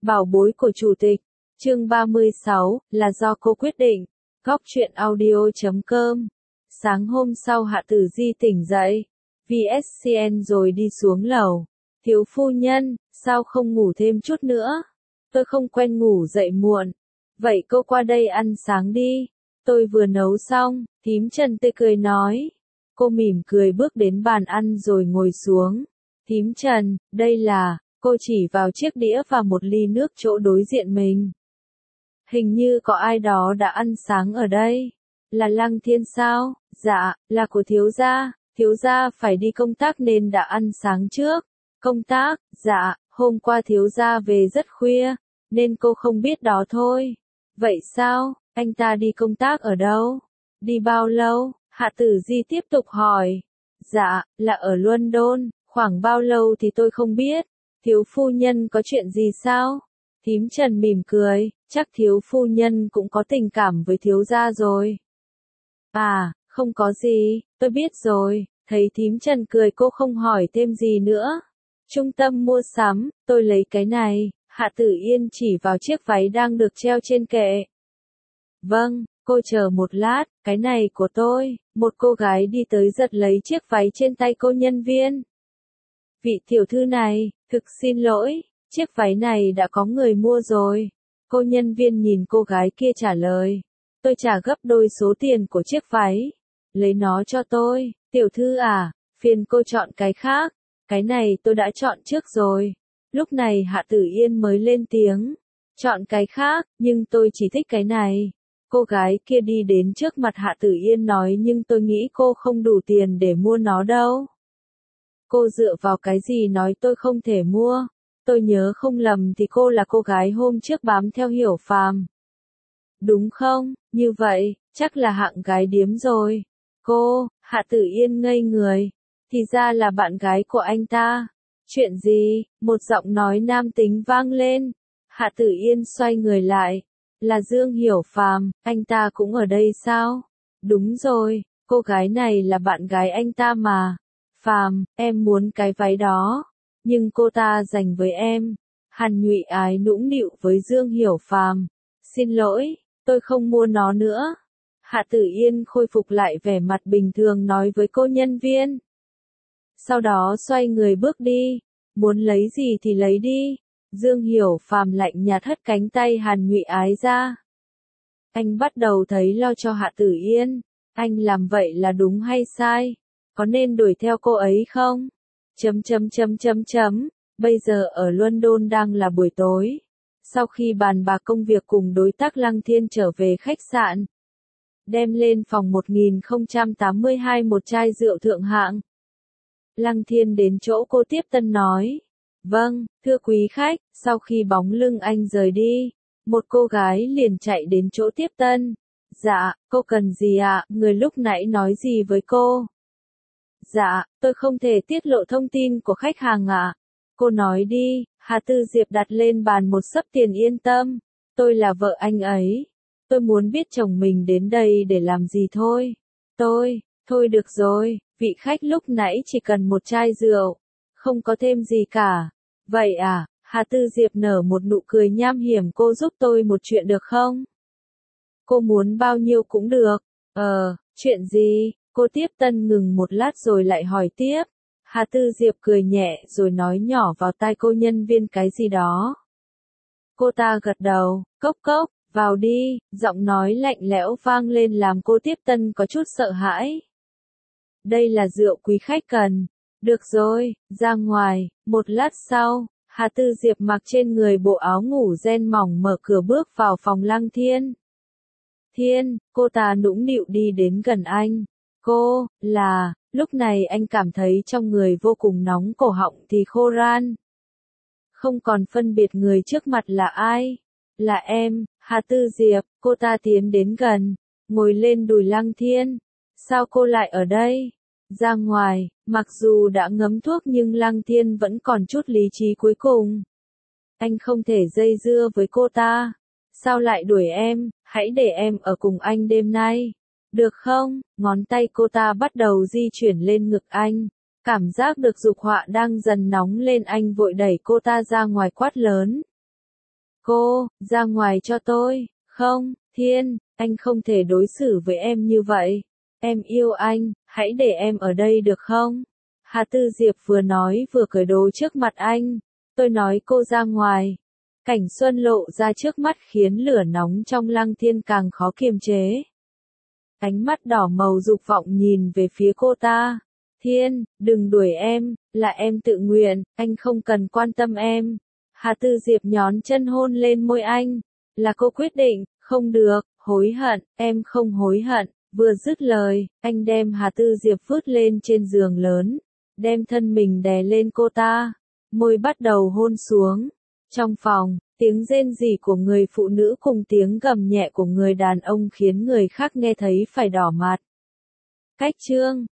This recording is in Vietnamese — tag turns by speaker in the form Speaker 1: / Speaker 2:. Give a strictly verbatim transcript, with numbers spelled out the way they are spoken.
Speaker 1: Bảo bối của chủ tịch. Chương ba mươi sáu, là do cô quyết định. Góc truyện audio chấm com. Sáng hôm sau Hạ Tử Di tỉnh dậy. vê ét xê en rồi đi xuống lầu. Thiếu phu nhân, sao không ngủ thêm chút nữa? Tôi không quen ngủ dậy muộn. Vậy cô qua đây ăn sáng đi. Tôi vừa nấu xong, thím Trần tươi cười nói. Cô mỉm cười bước đến bàn ăn rồi ngồi xuống. Thím Trần, đây là... Cô chỉ vào chiếc đĩa và một ly nước chỗ đối diện mình. Hình như có ai đó đã ăn sáng ở đây. Là Lăng Thiên sao? Dạ, là của thiếu gia. Thiếu gia phải đi công tác nên đã ăn sáng trước. Công tác? Dạ, hôm qua thiếu gia về rất khuya, nên cô không biết đó thôi. Vậy sao? Anh ta đi công tác ở đâu? Đi bao lâu? Hạ Tử Di tiếp tục hỏi. Dạ, là ở London, khoảng bao lâu thì tôi không biết. Thiếu phu nhân có chuyện gì sao? Thím Trần mỉm cười, chắc thiếu phu nhân cũng có tình cảm với thiếu gia rồi. À, không có gì, tôi biết rồi. Thấy thím Trần cười cô không hỏi thêm gì nữa. Trung tâm mua sắm, tôi lấy cái này. Hạ Tử Yên chỉ vào chiếc váy đang được treo trên kệ. Vâng, cô chờ một lát, cái này của tôi. Một cô gái đi tới giật lấy chiếc váy trên tay cô nhân viên. Vị tiểu thư này, thực xin lỗi, chiếc váy này đã có người mua rồi. Cô nhân viên nhìn cô gái kia trả lời. Tôi trả gấp đôi số tiền của chiếc váy. Lấy nó cho tôi, tiểu thư à, phiền cô chọn cái khác. Cái này tôi đã chọn trước rồi. Lúc này Hạ Tử Yên mới lên tiếng. Chọn cái khác, nhưng tôi chỉ thích cái này. Cô gái kia đi đến trước mặt Hạ Tử Yên nói nhưng tôi nghĩ cô không đủ tiền để mua nó đâu. Cô dựa vào cái gì nói tôi không thể mua? Tôi nhớ không lầm thì cô là cô gái hôm trước bám theo Hiểu Phàm. Đúng không? Như vậy, chắc là hạng gái điếm rồi. Cô, Hạ Tử Yên ngây người. Thì ra là bạn gái của anh ta. Chuyện gì? Một giọng nói nam tính vang lên. Hạ Tử Yên xoay người lại. Là Dương Hiểu Phàm, anh ta cũng ở đây sao? Đúng rồi, cô gái này là bạn gái anh ta mà. Phàm, em muốn cái váy đó, nhưng cô ta dành với em. Hàn Nhụy ái nũng nịu với Dương Hiểu Phàm. Xin lỗi, tôi không mua nó nữa. Hạ Tử Yên khôi phục lại vẻ mặt bình thường nói với cô nhân viên. Sau đó xoay người bước đi. Muốn lấy gì thì lấy đi. Dương Hiểu Phàm lạnh nhạt hất cánh tay Hàn Nhụy ái ra. Anh bắt đầu thấy lo cho Hạ Tử Yên. Anh làm vậy là đúng hay sai? Có nên đuổi theo cô ấy không? Chấm chấm chấm chấm chấm. Bây giờ ở London đang là buổi tối. Sau khi bàn bạc công việc cùng đối tác Lăng Thiên trở về khách sạn. Đem lên phòng một nghìn không trăm tám mươi hai một chai rượu thượng hạng. Lăng Thiên đến chỗ cô tiếp tân nói. Vâng, thưa quý khách, sau khi bóng lưng anh rời đi, một cô gái liền chạy đến chỗ tiếp tân. Dạ, cô cần gì ạ? À? Người lúc nãy nói gì với cô? Dạ, tôi không thể tiết lộ thông tin của khách hàng ạ. À. Cô nói đi. Hà Tư Diệp đặt lên bàn một xấp tiền. Yên tâm, tôi là vợ anh ấy. Tôi muốn biết chồng mình đến đây để làm gì thôi. Tôi, thôi được rồi, vị khách lúc nãy chỉ cần một chai rượu, không có thêm gì cả. Vậy à? Hà Tư Diệp nở một nụ cười nham hiểm. Cô giúp tôi một chuyện được không? Cô muốn bao nhiêu cũng được. Ờ, chuyện gì? Cô tiếp tân ngừng một lát rồi lại hỏi tiếp. Hà Tư Diệp cười nhẹ rồi nói nhỏ vào tai cô nhân viên cái gì đó. Cô ta gật đầu, cốc cốc, vào đi, giọng nói lạnh lẽo vang lên làm cô tiếp tân có chút sợ hãi. Đây là rượu quý khách cần. Được rồi, ra ngoài. Một lát sau, Hà Tư Diệp mặc trên người bộ áo ngủ ren mỏng mở cửa bước vào phòng Lăng Thiên. Thiên, cô ta nũng nịu đi đến gần anh. Cô, là, lúc này anh cảm thấy trong người vô cùng nóng cổ họng thì khô ran. Không còn phân biệt người trước mặt là ai. Là em, Hà Tư Diệp. Cô ta tiến đến gần, ngồi lên đùi Lăng Thiên. Sao cô lại ở đây? Ra ngoài, mặc dù đã ngấm thuốc nhưng Lăng Thiên vẫn còn chút lý trí cuối cùng. Anh không thể dây dưa với cô ta. Sao lại đuổi em? Hãy để em ở cùng anh đêm nay. Được không? Ngón tay cô ta bắt đầu di chuyển lên ngực anh. Cảm giác được dục họa đang dần nóng lên anh vội đẩy cô ta ra ngoài quát lớn. Cô, ra ngoài cho tôi. Không, Thiên, anh không thể đối xử với em như vậy. Em yêu anh, hãy để em ở đây được không? Hà Tư Diệp vừa nói vừa cởi đồ trước mặt anh. Tôi nói cô ra ngoài. Cảnh xuân lộ ra trước mắt khiến lửa nóng trong Lăng Thiên càng khó kiềm chế. Ánh mắt đỏ màu dục vọng nhìn về phía cô ta. Thiên, đừng đuổi em, là em tự nguyện, anh không cần quan tâm em. Hà Tư Diệp nhón chân hôn lên môi anh. Là cô quyết định, không được, hối hận, em không hối hận. Vừa dứt lời, anh đem Hà Tư Diệp vứt lên trên giường lớn, đem thân mình đè lên cô ta, môi bắt đầu hôn xuống. Trong phòng, tiếng rên rỉ của người phụ nữ cùng tiếng gầm nhẹ của người đàn ông khiến người khác nghe thấy phải đỏ mặt. Cách chương